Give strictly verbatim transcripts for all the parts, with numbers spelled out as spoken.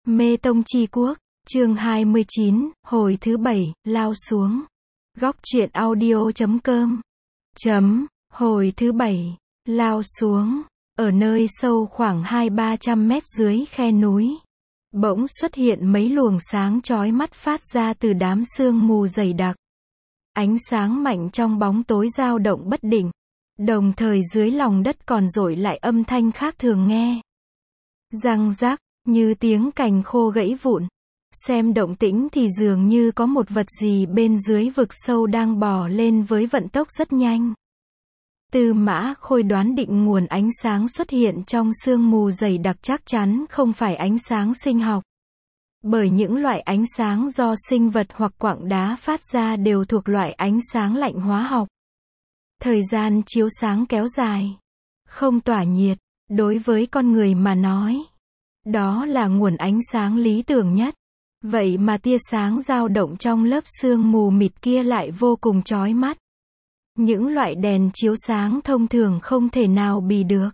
Mê Tông Chi Quốc, chương hai mươi chín, hồi thứ bảy, lao xuống. Góc truyện audio chấm com. Chấm, hồi thứ bảy, lao xuống. Ở nơi sâu khoảng hai ba trăm mét dưới khe núi, bỗng xuất hiện mấy luồng sáng chói mắt phát ra từ đám sương mù dày đặc. Ánh sáng mạnh trong bóng tối dao động bất định, đồng thời dưới lòng đất còn dội lại âm thanh khác thường nghe. Răng rác, như tiếng cành khô gãy vụn. Xem động tĩnh thì dường như có một vật gì bên dưới vực sâu đang bò lên với vận tốc rất nhanh. Tư Mã Khôi đoán định nguồn ánh sáng xuất hiện trong sương mù dày đặc chắc chắn không phải ánh sáng sinh học. Bởi những loại ánh sáng do sinh vật hoặc quặng đá phát ra đều thuộc loại ánh sáng lạnh hóa học. Thời gian chiếu sáng kéo dài, không tỏa nhiệt, đối với con người mà nói, đó là nguồn ánh sáng lý tưởng nhất. Vậy mà tia sáng dao động trong lớp sương mù mịt kia lại vô cùng chói mắt. Những loại đèn chiếu sáng thông thường không thể nào bì được.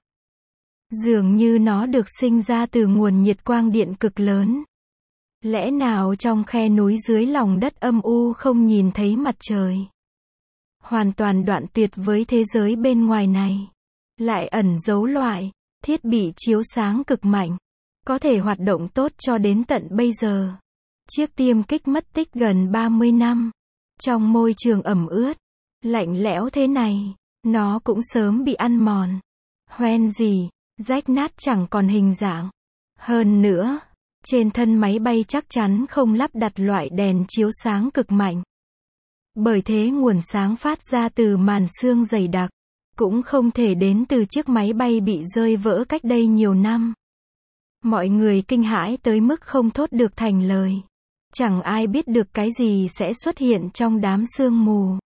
Dường như nó được sinh ra từ nguồn nhiệt quang điện cực lớn. Lẽ nào trong khe núi dưới lòng đất âm u không nhìn thấy mặt trời? Hoàn toàn đoạn tuyệt với thế giới bên ngoài này. Lại ẩn giấu loại thiết bị chiếu sáng cực mạnh, có thể hoạt động tốt cho đến tận bây giờ. Chiếc tiêm kích mất tích gần ba mươi năm. Trong môi trường ẩm ướt, lạnh lẽo thế này, nó cũng sớm bị ăn mòn, hoen gì, rách nát chẳng còn hình dạng. Hơn nữa, trên thân máy bay chắc chắn không lắp đặt loại đèn chiếu sáng cực mạnh. Bởi thế nguồn sáng phát ra từ màn sương dày đặc, cũng không thể đến từ chiếc máy bay bị rơi vỡ cách đây nhiều năm. Mọi người kinh hãi tới mức không thốt được thành lời. Chẳng ai biết được cái gì sẽ xuất hiện trong đám sương mù.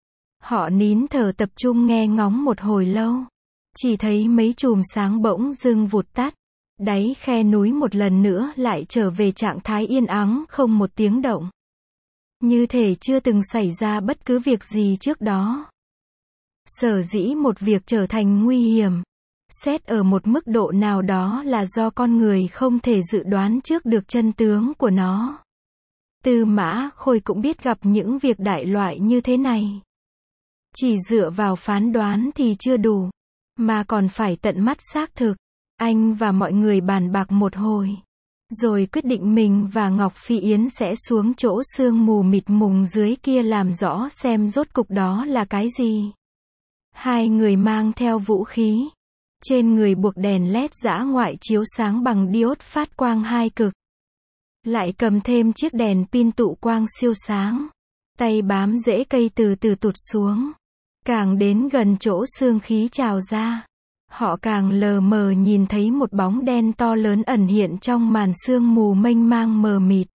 Họ nín thở tập trung nghe ngóng một hồi lâu. Chỉ thấy mấy chùm sáng bỗng dưng vụt tắt. Đáy khe núi một lần nữa lại trở về trạng thái yên ắng không một tiếng động. Như thể chưa từng xảy ra bất cứ việc gì trước đó. Sở dĩ một việc trở thành nguy hiểm, xét ở một mức độ nào đó là do con người không thể dự đoán trước được chân tướng của nó. Tư Mã Khôi cũng biết gặp những việc đại loại như thế này. Chỉ dựa vào phán đoán thì chưa đủ, mà còn phải tận mắt xác thực. Anh và mọi người bàn bạc một hồi, rồi quyết định mình và Ngọc Phi Yến sẽ xuống chỗ sương mù mịt mùng dưới kia làm rõ xem rốt cục đó là cái gì. Hai người mang theo vũ khí. Trên người buộc đèn led dã ngoại chiếu sáng bằng diode phát quang hai cực. Lại cầm thêm chiếc đèn pin tụ quang siêu sáng. Tay bám rễ cây từ từ tụt xuống. Càng đến gần chỗ sương khí trào ra, họ càng lờ mờ nhìn thấy một bóng đen to lớn ẩn hiện trong màn sương mù mênh mang mờ mịt.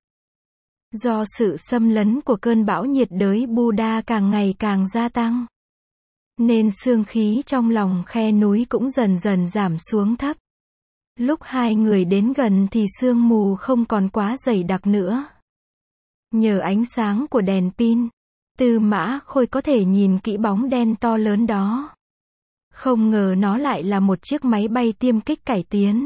Do sự xâm lấn của cơn bão nhiệt đới Buddha càng ngày càng gia tăng, nên sương khí trong lòng khe núi cũng dần dần giảm xuống thấp. Lúc hai người đến gần thì sương mù không còn quá dày đặc nữa. Nhờ ánh sáng của đèn pin, Tư Mã Khôi có thể nhìn kỹ bóng đen to lớn đó. Không ngờ nó lại là một chiếc máy bay tiêm kích cải tiến.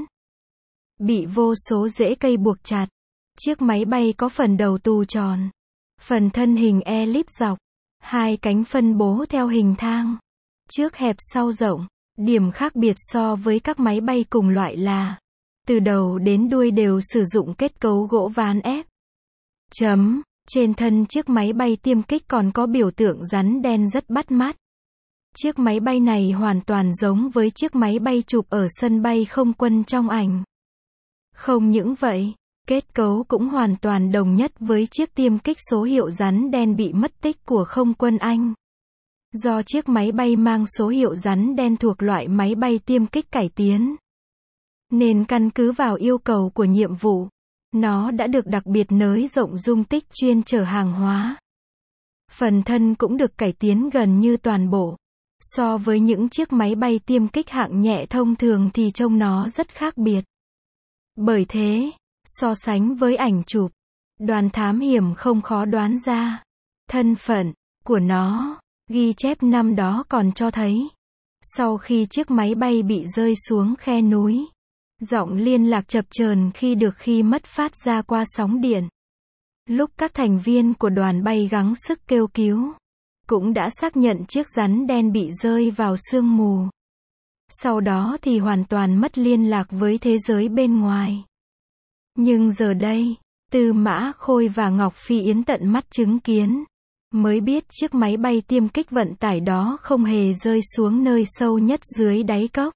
Bị vô số rễ cây buộc chặt. Chiếc máy bay có phần đầu tù tròn, phần thân hình elip dọc, hai cánh phân bố theo hình thang, trước hẹp sau rộng. Điểm khác biệt so với các máy bay cùng loại là, từ đầu đến đuôi đều sử dụng kết cấu gỗ ván ép. Chấm, trên thân chiếc máy bay tiêm kích còn có biểu tượng rắn đen rất bắt mắt. Chiếc máy bay này hoàn toàn giống với chiếc máy bay chụp ở sân bay không quân trong ảnh. Không những vậy, kết cấu cũng hoàn toàn đồng nhất với chiếc tiêm kích số hiệu rắn đen bị mất tích của không quân Anh. Do chiếc máy bay mang số hiệu rắn đen thuộc loại máy bay tiêm kích cải tiến, nên căn cứ vào yêu cầu của nhiệm vụ, nó đã được đặc biệt nới rộng dung tích chuyên chở hàng hóa. Phần thân cũng được cải tiến gần như toàn bộ. So với những chiếc máy bay tiêm kích hạng nhẹ thông thường thì trông nó rất khác biệt. Bởi thế, so sánh với ảnh chụp, đoàn thám hiểm không khó đoán ra thân phận của nó. Ghi chép năm đó còn cho thấy, sau khi chiếc máy bay bị rơi xuống khe núi, Giọng liên lạc chập chờn khi được khi mất phát ra qua sóng điện. Lúc các thành viên của đoàn bay gắng sức kêu cứu, cũng đã xác nhận chiếc rắn đen bị rơi vào sương mù. Sau đó thì hoàn toàn mất liên lạc với thế giới bên ngoài. Nhưng giờ đây, Tư Mã Khôi và Ngọc Phi Yến tận mắt chứng kiến, mới biết chiếc máy bay tiêm kích vận tải đó không hề rơi xuống nơi sâu nhất dưới đáy cốc,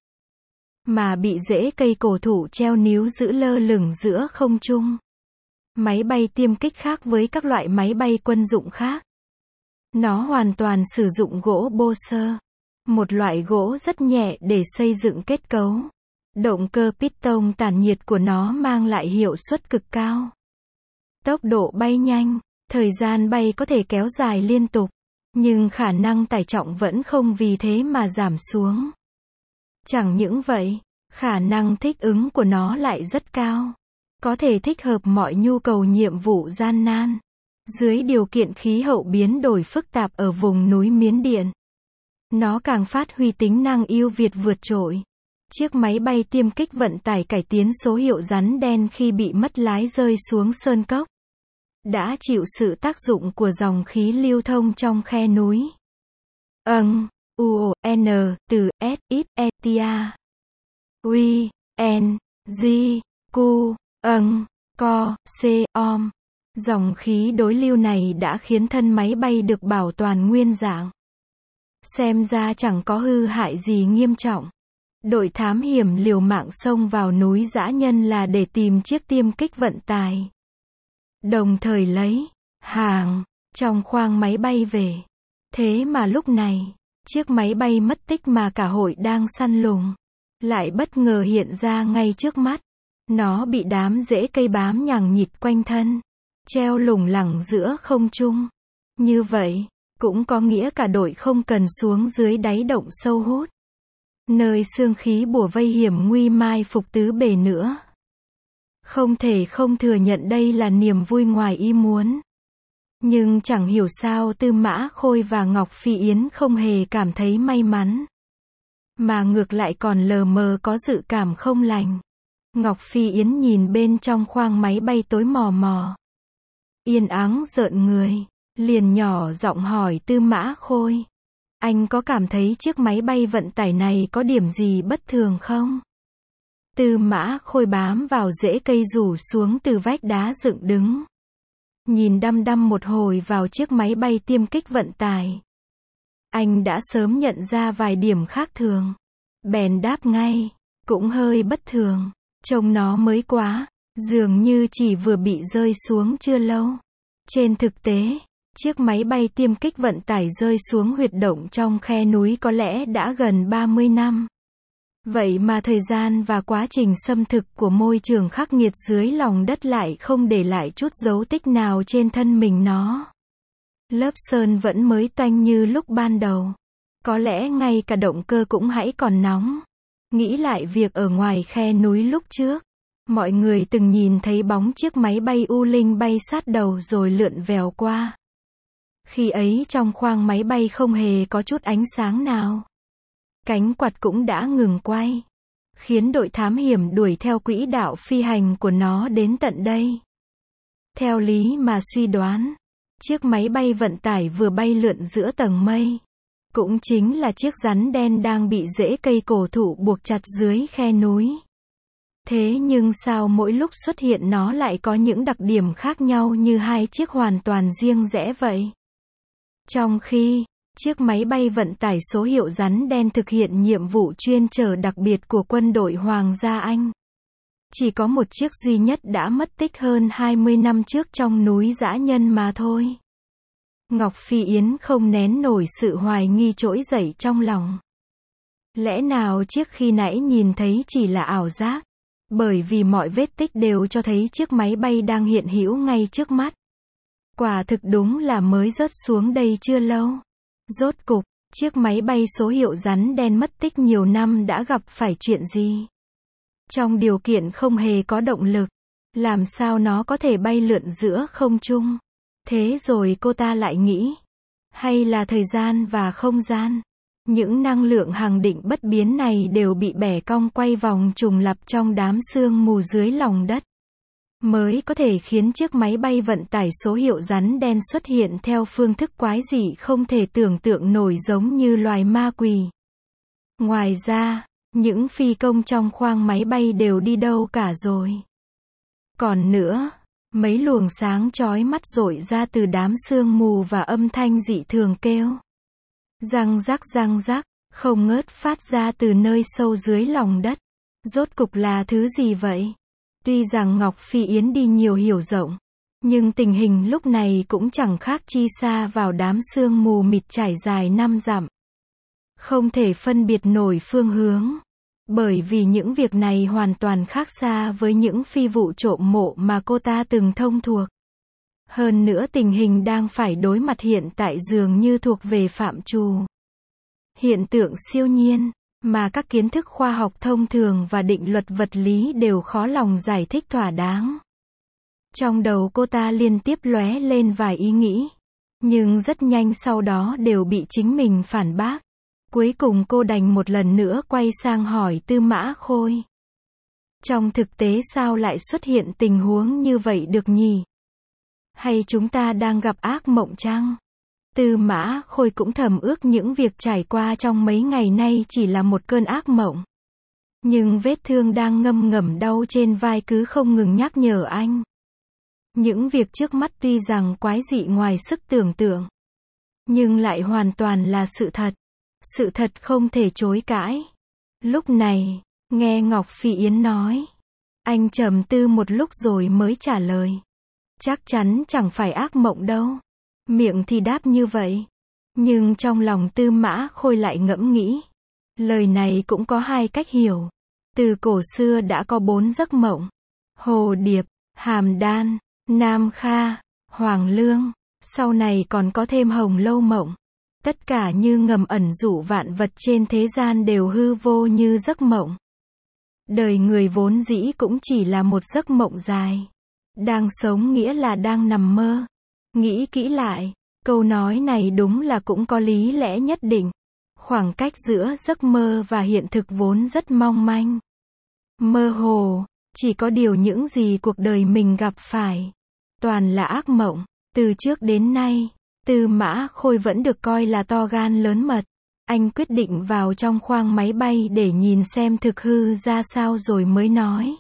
mà bị rễ cây cổ thụ treo níu giữ lơ lửng giữa không trung. Máy bay tiêm kích khác với các loại máy bay quân dụng khác. Nó hoàn toàn sử dụng gỗ bô sơ, một loại gỗ rất nhẹ để xây dựng kết cấu. Động cơ piston tản nhiệt của nó mang lại hiệu suất cực cao. Tốc độ bay nhanh, thời gian bay có thể kéo dài liên tục, nhưng khả năng tải trọng vẫn không vì thế mà giảm xuống. Chẳng những vậy, khả năng thích ứng của nó lại rất cao. Có thể thích hợp mọi nhu cầu nhiệm vụ gian nan. Dưới điều kiện khí hậu biến đổi phức tạp ở vùng núi Miến Điện, nó càng phát huy tính năng ưu việt vượt trội. Chiếc máy bay tiêm kích vận tải cải tiến số hiệu rắn đen khi bị mất lái rơi xuống sơn cốc, đã chịu sự tác dụng của dòng khí lưu thông trong khe núi. Âng, U, N, từ S, X, E, T, A, Q, N, G, Q, âng, Co, C, Om. Dòng khí đối lưu này đã khiến thân máy bay được bảo toàn nguyên dạng. Xem ra chẳng có hư hại gì nghiêm trọng. Đội thám hiểm liều mạng xông vào núi dã nhân là để tìm chiếc tiêm kích vận tải. Đồng thời lấy hàng trong khoang máy bay về. Thế mà lúc này, chiếc máy bay mất tích mà cả hội đang săn lùng, lại bất ngờ hiện ra ngay trước mắt. Nó bị đám rễ cây bám nhằng nhịt quanh thân, treo lủng lẳng giữa không trung. Như vậy, cũng có nghĩa cả đội không cần xuống dưới đáy động sâu hút, nơi xương khí bủa vây hiểm nguy mai phục tứ bề nữa. Không thể không thừa nhận đây là niềm vui ngoài ý muốn. Nhưng chẳng hiểu sao Tư Mã Khôi và Ngọc Phi Yến không hề cảm thấy may mắn, mà ngược lại còn lờ mờ có dự cảm không lành. Ngọc Phi Yến nhìn bên trong khoang máy bay tối mò mò, yên ắng rợn người, liền nhỏ giọng hỏi Tư Mã Khôi: anh có cảm thấy chiếc máy bay vận tải này có điểm gì bất thường không? Tư Mã Khôi bám vào rễ cây rủ xuống từ vách đá dựng đứng, nhìn đăm đăm một hồi vào chiếc máy bay tiêm kích vận tải. Anh đã sớm nhận ra vài điểm khác thường, bèn đáp ngay: cũng hơi bất thường, trông nó mới quá, dường như chỉ vừa bị rơi xuống chưa lâu. Trên thực tế, chiếc máy bay tiêm kích vận tải rơi xuống huyệt động trong khe núi có lẽ đã gần ba mươi năm. Vậy mà thời gian và quá trình xâm thực của môi trường khắc nghiệt dưới lòng đất lại không để lại chút dấu tích nào trên thân mình nó. Lớp sơn vẫn mới toanh như lúc ban đầu. Có lẽ ngay cả động cơ cũng hãy còn nóng. Nghĩ lại việc ở ngoài khe núi lúc trước, mọi người từng nhìn thấy bóng chiếc máy bay U Linh bay sát đầu rồi lượn vèo qua. Khi ấy trong khoang máy bay không hề có chút ánh sáng nào. Cánh quạt cũng đã ngừng quay, khiến đội thám hiểm đuổi theo quỹ đạo phi hành của nó đến tận đây. Theo lý mà suy đoán, chiếc máy bay vận tải vừa bay lượn giữa tầng mây, cũng chính là chiếc rắn đen đang bị rễ cây cổ thụ buộc chặt dưới khe núi. Thế nhưng sao mỗi lúc xuất hiện nó lại có những đặc điểm khác nhau như hai chiếc hoàn toàn riêng rẽ vậy? Trong khi chiếc máy bay vận tải số hiệu rắn đen thực hiện nhiệm vụ chuyên chở đặc biệt của quân đội Hoàng gia Anh, chỉ có một chiếc duy nhất đã mất tích hơn hai mươi năm trước trong núi dã nhân mà thôi. Ngọc Phi Yến không nén nổi sự hoài nghi trỗi dậy trong lòng. Lẽ nào chiếc khi nãy nhìn thấy chỉ là ảo giác? Bởi vì mọi vết tích đều cho thấy chiếc máy bay đang hiện hữu ngay trước mắt. Quả thực đúng là mới rớt xuống đây chưa lâu. Rốt cục, chiếc máy bay số hiệu rắn đen mất tích nhiều năm đã gặp phải chuyện gì? Trong điều kiện không hề có động lực, làm sao nó có thể bay lượn giữa không trung? Thế rồi cô ta lại nghĩ, hay là thời gian và không gian Những năng lượng hằng định bất biến này đều bị bẻ cong quay vòng trùng lặp trong đám sương mù dưới lòng đất, mới có thể khiến chiếc máy bay vận tải số hiệu rắn đen xuất hiện theo phương thức quái dị không thể tưởng tượng nổi giống như loài ma quỷ. Ngoài ra, những phi công trong khoang máy bay đều đi đâu cả rồi. Còn nữa, mấy luồng sáng chói mắt rọi ra từ đám sương mù và âm thanh dị thường kêu răng rắc răng rắc, không ngớt phát ra từ nơi sâu dưới lòng đất. Rốt cục là thứ gì vậy? Tuy rằng Ngọc Phi Yến đi nhiều hiểu rộng, nhưng tình hình lúc này cũng chẳng khác chi xa vào đám sương mù mịt trải dài năm dặm. Không thể phân biệt nổi phương hướng, bởi vì những việc này hoàn toàn khác xa với những phi vụ trộm mộ mà cô ta từng thông thuộc. Hơn nữa tình hình đang phải đối mặt hiện tại dường như thuộc về phạm trù hiện tượng siêu nhiên, mà các kiến thức khoa học thông thường và định luật vật lý đều khó lòng giải thích thỏa đáng. Trong đầu cô ta liên tiếp lóe lên vài ý nghĩ, nhưng rất nhanh sau đó đều bị chính mình phản bác. Cuối cùng cô đành một lần nữa quay sang hỏi Tư Mã Khôi. Trong thực tế sao lại xuất hiện tình huống như vậy được nhỉ? Hay chúng ta đang gặp ác mộng chăng? Tư Mã Khôi cũng thầm ước những việc trải qua trong mấy ngày nay chỉ là một cơn ác mộng. Nhưng vết thương đang ngâm ngầm đau trên vai cứ không ngừng nhắc nhở anh. Những việc trước mắt tuy rằng quái dị ngoài sức tưởng tượng, nhưng lại hoàn toàn là sự thật. Sự thật không thể chối cãi. Lúc này, nghe Ngọc Phi Yến nói, anh trầm tư một lúc rồi mới trả lời. Chắc chắn chẳng phải ác mộng đâu. Miệng thì đáp như vậy, nhưng trong lòng Tư Mã Khôi lại ngẫm nghĩ. Lời này cũng có hai cách hiểu. Từ cổ xưa đã có bốn giấc mộng: Hồ Điệp, Hàm Đan, Nam Kha, Hoàng Lương, sau này còn có thêm Hồng Lâu mộng. Tất cả như ngầm ẩn dụ vạn vật trên thế gian đều hư vô như giấc mộng. Đời người vốn dĩ cũng chỉ là một giấc mộng dài. Đang sống nghĩa là đang nằm mơ. Nghĩ kỹ lại, câu nói này đúng là cũng có lý lẽ nhất định. Khoảng cách giữa giấc mơ và hiện thực vốn rất mong manh, mơ hồ, chỉ có điều những gì cuộc đời mình gặp phải toàn là ác mộng. Từ trước đến nay, Tư Mã Khôi vẫn được coi là to gan lớn mật. Anh quyết định vào trong khoang máy bay để nhìn xem thực hư ra sao rồi mới nói.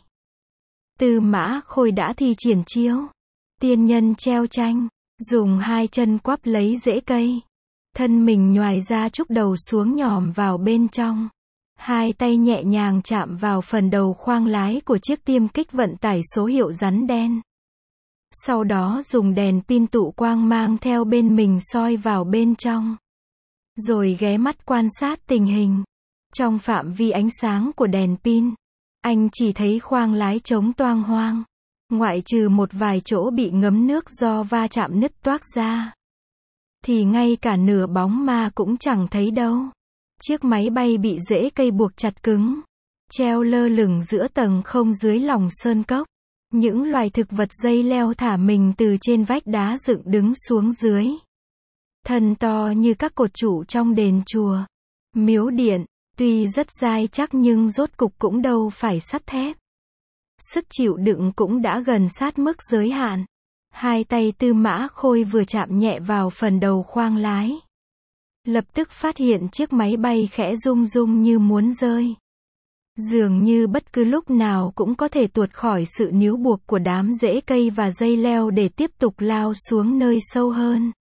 Tư Mã Khôi đã thi triển chiêu tiên nhân treo tranh, dùng hai chân quắp lấy rễ cây, thân mình nhoài ra chúc đầu xuống nhòm vào bên trong. Hai tay nhẹ nhàng chạm vào phần đầu khoang lái của chiếc tiêm kích vận tải số hiệu rắn đen. Sau đó dùng đèn pin tụ quang mang theo bên mình soi vào bên trong. Rồi ghé mắt quan sát tình hình. Trong phạm vi ánh sáng của đèn pin, anh chỉ thấy khoang lái trống toang hoang. Ngoại trừ một vài chỗ bị ngấm nước do va chạm nứt toác ra, thì ngay cả nửa bóng ma cũng chẳng thấy đâu. Chiếc máy bay bị rễ cây buộc chặt cứng, treo lơ lửng giữa tầng không dưới lòng sơn cốc. Những loài thực vật dây leo thả mình từ trên vách đá dựng đứng xuống dưới. Thân to như các cột trụ trong đền chùa, miếu điện, tuy rất dai chắc nhưng rốt cục cũng đâu phải sắt thép. Sức chịu đựng cũng đã gần sát mức giới hạn. Hai tay Tư Mã Khôi vừa chạm nhẹ vào phần đầu khoang lái, lập tức phát hiện chiếc máy bay khẽ rung rung như muốn rơi. Dường như bất cứ lúc nào cũng có thể tuột khỏi sự níu buộc của đám rễ cây và dây leo để tiếp tục lao xuống nơi sâu hơn.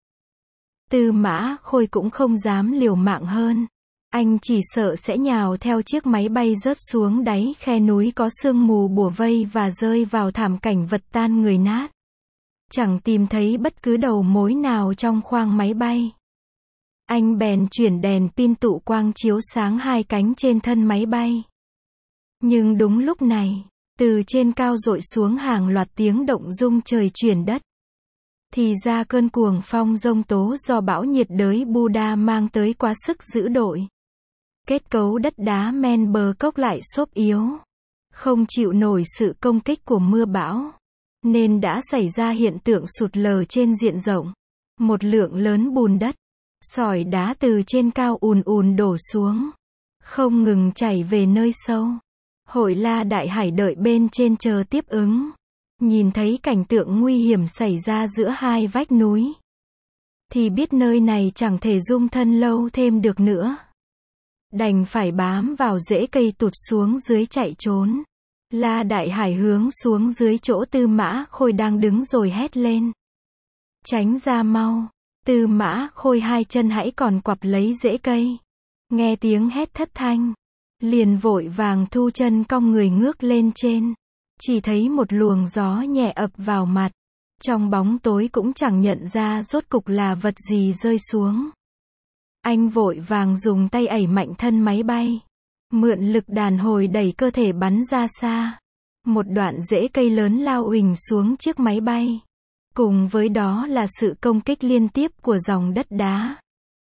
Tư Mã Khôi cũng không dám liều mạng hơn. Anh chỉ sợ sẽ nhào theo chiếc máy bay rớt xuống đáy khe núi có sương mù bủa vây và rơi vào thảm cảnh vật tan người nát. Chẳng tìm thấy bất cứ đầu mối nào trong khoang máy bay. Anh bèn chuyển đèn pin tụ quang chiếu sáng hai cánh trên thân máy bay. Nhưng đúng lúc này, từ trên cao dội xuống hàng loạt tiếng động rung trời chuyển đất. Thì ra cơn cuồng phong giông tố do bão nhiệt đới Buddha mang tới quá sức dữ dội. Kết cấu đất đá men bờ cốc lại xốp yếu, không chịu nổi sự công kích của mưa bão, nên đã xảy ra hiện tượng sụt lở trên diện rộng. Một lượng lớn bùn đất, Sỏi đá từ trên cao ùn ùn đổ xuống, không ngừng chảy về nơi sâu. Hội La Đại Hải đợi bên trên chờ tiếp ứng. Nhìn thấy cảnh tượng nguy hiểm xảy ra giữa hai vách núi, thì biết nơi này chẳng thể dung thân lâu thêm được nữa. Đành phải bám vào rễ cây tụt xuống dưới chạy trốn. La Đại Hải hướng xuống dưới chỗ Tư Mã Khôi đang đứng rồi hét lên. Tránh ra mau. Tư Mã Khôi hai chân hãy còn quặp lấy rễ cây. Nghe tiếng hét thất thanh, liền vội vàng thu chân cong người ngước lên trên. Chỉ thấy một luồng gió nhẹ ập vào mặt. Trong bóng tối cũng chẳng nhận ra rốt cục là vật gì rơi xuống. Anh vội vàng dùng tay ẩy mạnh thân máy bay. Mượn lực đàn hồi đẩy cơ thể bắn ra xa. Một đoạn rễ cây lớn lao uỳnh xuống chiếc máy bay. Cùng với đó là sự công kích liên tiếp của dòng đất đá,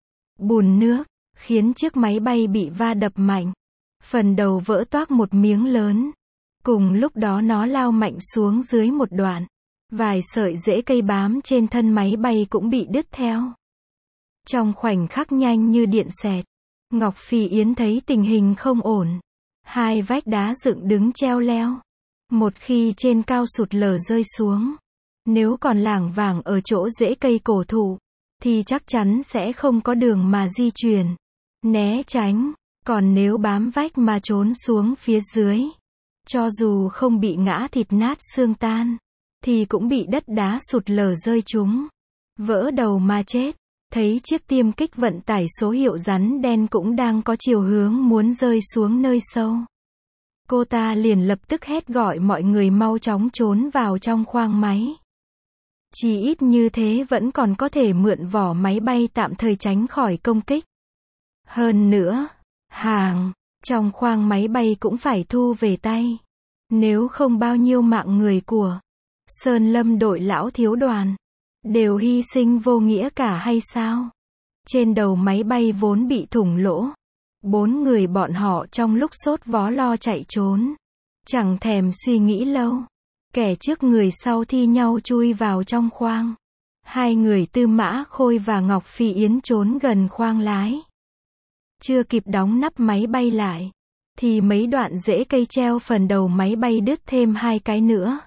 bùn nước, khiến chiếc máy bay bị va đập mạnh. Phần đầu vỡ toác một miếng lớn. Cùng lúc đó nó lao mạnh xuống dưới một đoạn. Vài sợi rễ cây bám trên thân máy bay cũng bị đứt theo. Trong khoảnh khắc nhanh như điện xẹt, Ngọc Phi Yến thấy tình hình không ổn. Hai vách đá dựng đứng treo leo. Một khi trên cao sụt lở rơi xuống, nếu còn lảng vảng ở chỗ rễ cây cổ thụ, thì chắc chắn sẽ không có đường mà di chuyển, né tránh. Còn nếu bám vách mà trốn xuống phía dưới, cho dù không bị ngã thịt nát xương tan, thì cũng bị đất đá sụt lở rơi trúng, vỡ đầu mà chết. Thấy chiếc tiêm kích vận tải số hiệu rắn đen cũng đang có chiều hướng muốn rơi xuống nơi sâu. Cô ta liền lập tức hét gọi mọi người mau chóng trốn vào trong khoang máy. Chỉ ít như thế vẫn còn có thể mượn vỏ máy bay tạm thời tránh khỏi công kích. Hơn nữa, hàng trong khoang máy bay cũng phải thu về tay. Nếu không bao nhiêu mạng người của Sơn Lâm đội lão thiếu đoàn đều hy sinh vô nghĩa cả hay sao? Trên đầu máy bay vốn bị thủng lỗ. Bốn người bọn họ trong lúc sốt vó lo chạy trốn, chẳng thèm suy nghĩ lâu. Kẻ trước người sau thi nhau chui vào trong khoang. Hai người Tư Mã Khôi và Ngọc Phi Yến trốn gần khoang lái. Chưa kịp đóng nắp máy bay lại, thì mấy đoạn rễ cây treo phần đầu máy bay đứt thêm hai cái nữa.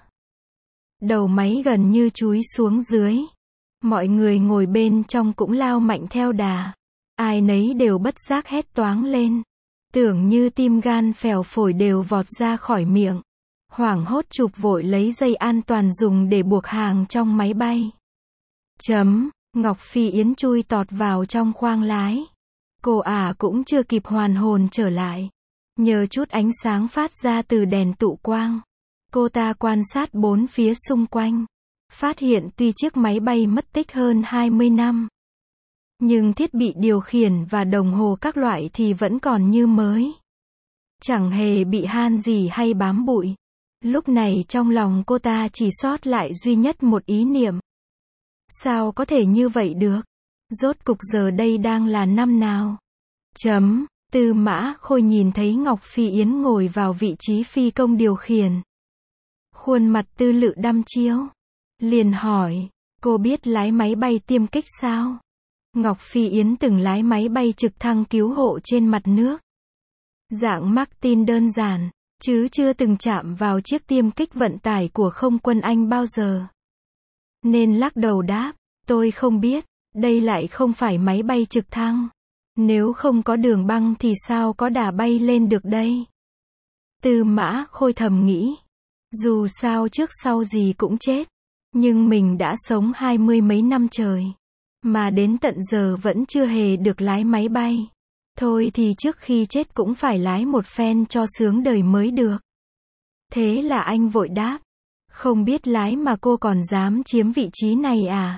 Đầu máy gần như chúi xuống dưới. Mọi người ngồi bên trong cũng lao mạnh theo đà. Ai nấy đều bất giác hét toáng lên. Tưởng như tim gan phèo phổi đều vọt ra khỏi miệng. Hoảng hốt chụp vội lấy dây an toàn dùng để buộc hàng trong máy bay. Chấm, Ngọc Phi Yến chui tọt vào trong khoang lái. Cô ả à cũng chưa kịp hoàn hồn trở lại. Nhờ chút ánh sáng phát ra từ đèn tụ quang, cô ta quan sát bốn phía xung quanh. Phát hiện tuy chiếc máy bay mất tích hơn hai mươi năm, nhưng thiết bị điều khiển và đồng hồ các loại thì vẫn còn như mới. Chẳng hề bị han gì hay bám bụi. Lúc này trong lòng cô ta chỉ sót lại duy nhất một ý niệm. Sao có thể như vậy được? Rốt cục giờ đây đang là năm nào? Chấm, Tư Mã Khôi nhìn thấy Ngọc Phi Yến ngồi vào vị trí phi công điều khiển. Khuôn mặt tư lự đăm chiêu. Liền hỏi, cô biết lái máy bay tiêm kích sao? Ngọc Phi Yến từng lái máy bay trực thăng cứu hộ trên mặt nước. Dạng Martin đơn giản, chứ chưa từng chạm vào chiếc tiêm kích vận tải của không quân Anh bao giờ. Nên lắc đầu đáp, tôi không biết, đây lại không phải máy bay trực thăng. Nếu không có đường băng thì sao có đà bay lên được đây? Tư Mã Khôi thầm nghĩ, dù sao trước sau gì cũng chết. Nhưng mình đã sống hai mươi mấy năm trời, mà đến tận giờ vẫn chưa hề được lái máy bay. Thôi thì trước khi chết cũng phải lái một phen cho sướng đời mới được. Thế là anh vội đáp, không biết lái mà cô còn dám chiếm vị trí này à?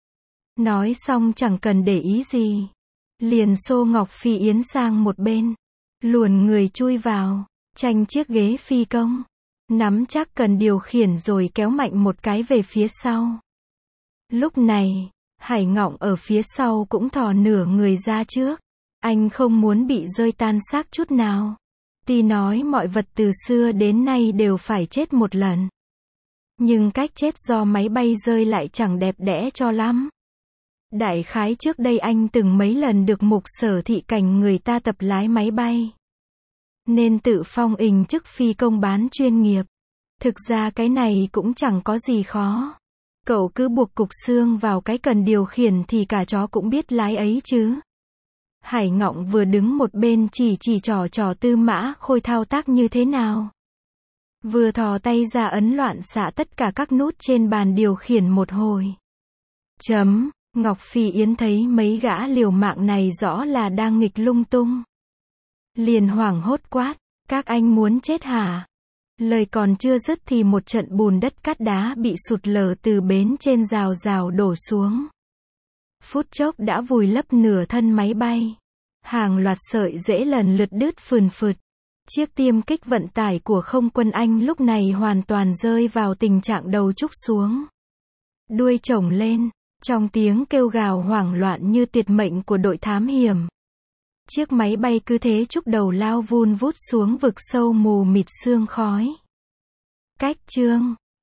Nói xong chẳng cần để ý gì, liền xô Ngọc Phi Yến sang một bên, luồn người chui vào, tranh chiếc ghế phi công. Nắm chắc cần điều khiển rồi kéo mạnh một cái về phía sau. Lúc này, Hải Ngọng ở phía sau cũng thò nửa người ra trước. Anh không muốn bị rơi tan xác chút nào. Tuy nói mọi vật từ xưa đến nay đều phải chết một lần, nhưng cách chết do máy bay rơi lại chẳng đẹp đẽ cho lắm. Đại khái trước đây anh từng mấy lần được mục Sở Thị cảnh người ta tập lái máy bay. Nên tự phong hình chức phi công bán chuyên nghiệp. Thực ra cái này cũng chẳng có gì khó. Cậu cứ buộc cục xương vào cái cần điều khiển thì cả chó cũng biết lái ấy chứ. Hải Ngọng vừa đứng một bên chỉ chỉ trò trò Tư Mã Khôi thao tác như thế nào. Vừa thò tay ra ấn loạn xạ tất cả các nút trên bàn điều khiển một hồi. Chấm, Ngọc Phi Yến thấy mấy gã liều mạng này rõ là đang nghịch lung tung. Liền hoảng hốt quát, các anh muốn chết hả? Lời còn chưa dứt thì một trận bùn đất cát đá bị sụt lở từ bến trên rào rào đổ xuống. Phút chốc đã vùi lấp nửa thân máy bay. Hàng loạt sợi rễ lần lượt đứt phườn phượt. Chiếc tiêm kích vận tải của không quân Anh lúc này hoàn toàn rơi vào tình trạng đầu trúc xuống. Đuôi chổng lên, trong tiếng kêu gào hoảng loạn như tuyệt mệnh của đội thám hiểm. Chiếc máy bay cứ thế trúc đầu lao vun vút xuống vực sâu mù mịt sương khói. Cách chương